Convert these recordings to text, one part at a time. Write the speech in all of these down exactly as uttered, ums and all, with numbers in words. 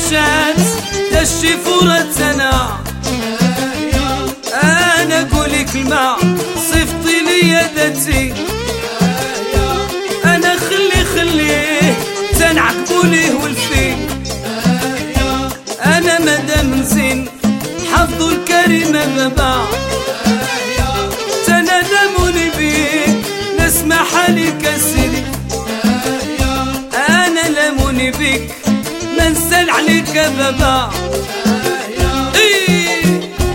مشات تشي فرتنا. انا اقولك الماء صفتي لي يدتي، انا خلي خليه تنعقبوليه والفيه. انا مدام زين حفظوا الكريمة بابا، تندموني بيك نسمع حالك سيدي. انا لموني بيك منسال عليك بابا. ايه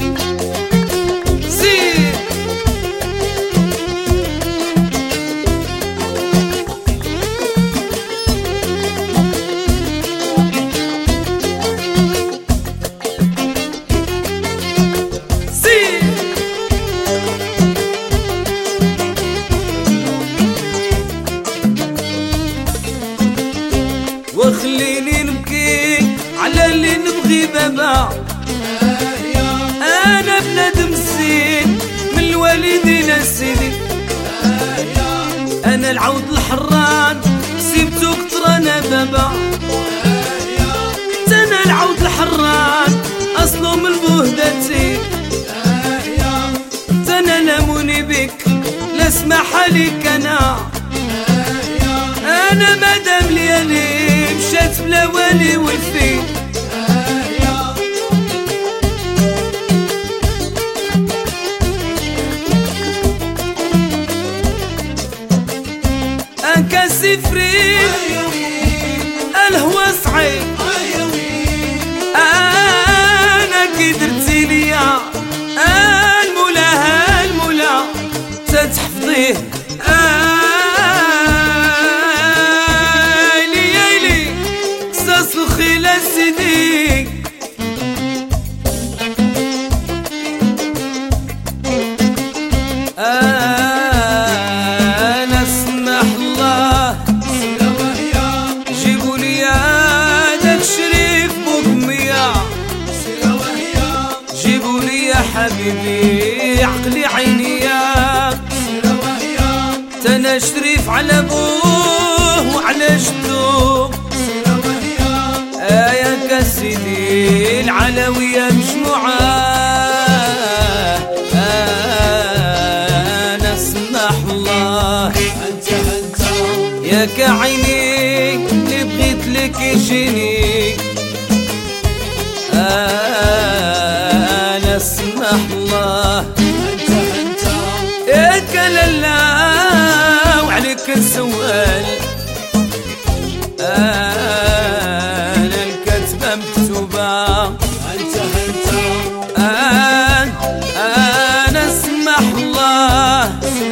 زين وخليني نبكي على اللي نبغي بابا. انا بنادم زين من الوالدين سيدي. انا العود الحران سيبتو كترانا بابا. انا العود الحران اصله من بوهدتي. انا لموني بك لا اسمح عليك. انا انا مادام ليالي مشات بلا والي والفي. انك سفرين الهوى صعيب. انا كي درتي ليا المولا المولا تتحفظيه. خلا سيدي انا اسمح الله جيبوا لي هذاك شريف بوكمية. جيبوا لي يا حبيبي عقلي عينيا. تنا شريف على ابوه وعلى جدو. يا سيدي العلوية مجموعة. أنا اسمح الله أنت أنت يا كعيني اللي بغيت لك يجيني. أنا اسمح الله أنت أنت يا كلالا وعليك السؤال. مكتوبة أنت أنت أنا اسمح الله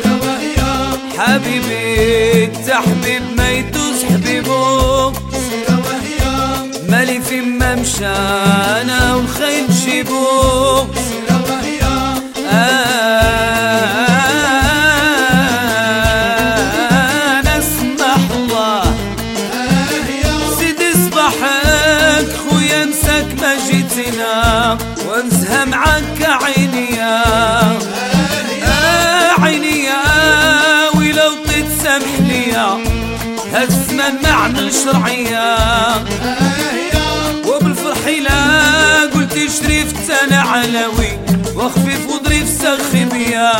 حبيبي. تحبيب ما يدوس حبيبه. مالي في ما مشى أنا والخيل جيبه. أنا اسمح الله سيدي صباحك خويا مساك ما جيتنا وانزها معاك عينيا. عينيا ولو طيت سامح ليا هاد الزمان ما عمل شرعية. وبالفرح لا قلت شريف انا علوي وخفيف وظريف سخي بيا.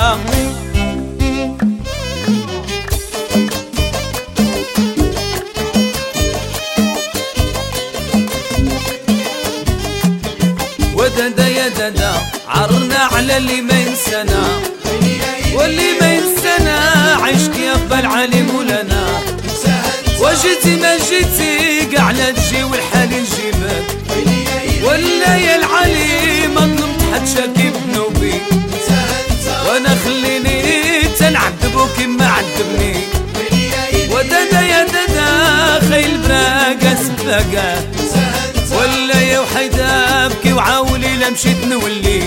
ودادا يا دادا عرنا على اللي ما ينسانا، واللي ما ينسانا عشق يقبل علي مولانا. وجيتي ما جيتي قاع لا تجي والحال نجيبك، ولا يا العلي ما ظلمت حد شاكي بذنوبي. وانا خليني تنعذبو كيما عذبني. ودادا يا دادا خيل براقة سباقة، ولا يا وحيدة ابكي وعاولي لا مشيت نولي.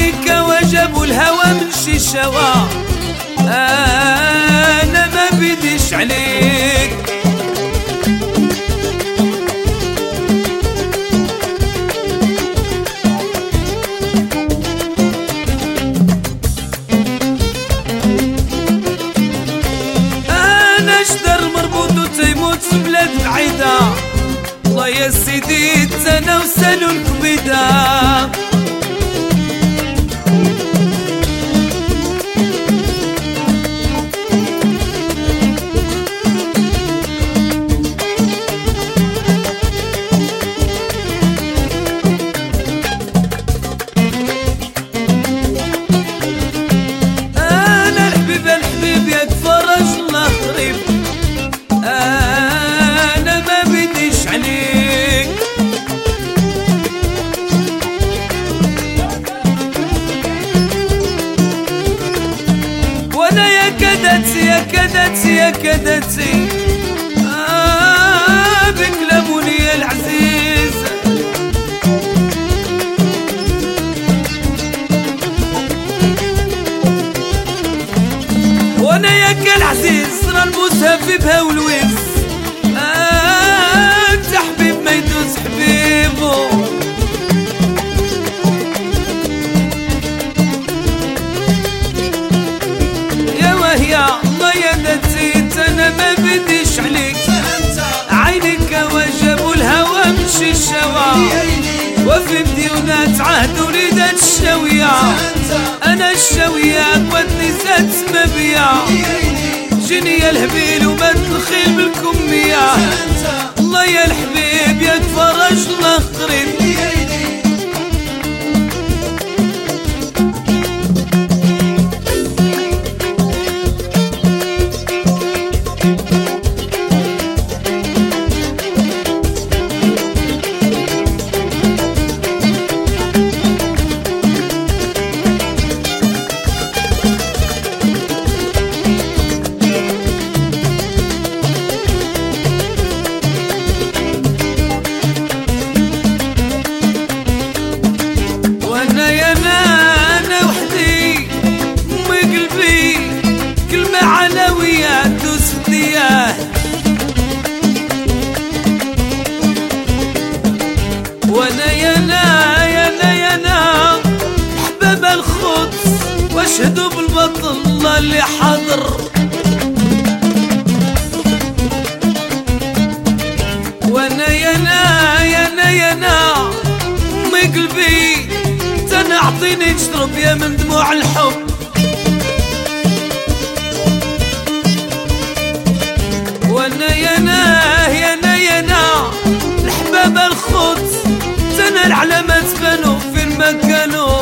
عينك وجب الهوى من شي شوا، انا ما بديش عليك. انا اشتر مربوط وتيموت في بلاد بعيدة، الله يا سيدي تنا وسالوا الكبيدة. انا الحبيب الحبيب يا فرج الله قريب، انا ما بديش عليك. وانا يا كدتي يا كدتي يا كدتي آه بكلموني يا العزيز. وانا يا كالعزيز راه نبوسها في بها والويس، آه انت حبيب ما يدوز حبيبو. يا وهي الله يا نتيت انا ما بديش عليك، عينك وجب الهوى مشي الشوا، وفي مديونات عهد وليدات الشاوية، انا الشاوية قوتني زاد سما بيا، جيني يا الهبيل وما تنخيل بالكمية. الله يا الحبيب يا فرج الله قريب. وانا يا انا وحدي امي قلبي كلمة علوية دوس فدياه. وانا يا انا يا انا يا انا احباب الخدس واشهدوا بالبطل الله اللي حاضر. وانا يا انا يا انا يا انا امي قلبي تنا اعطيني تشرب يا من دموع الحب. وانا يا انا يا انا يا انا الحباب الخدس تنا العلامات بانوا فين ما كانوا.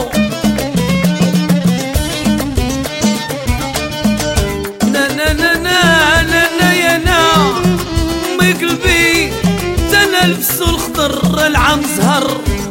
نا نا نا نا نا يا انا امي قلبي تنا لبسوا الخضر العام زهر.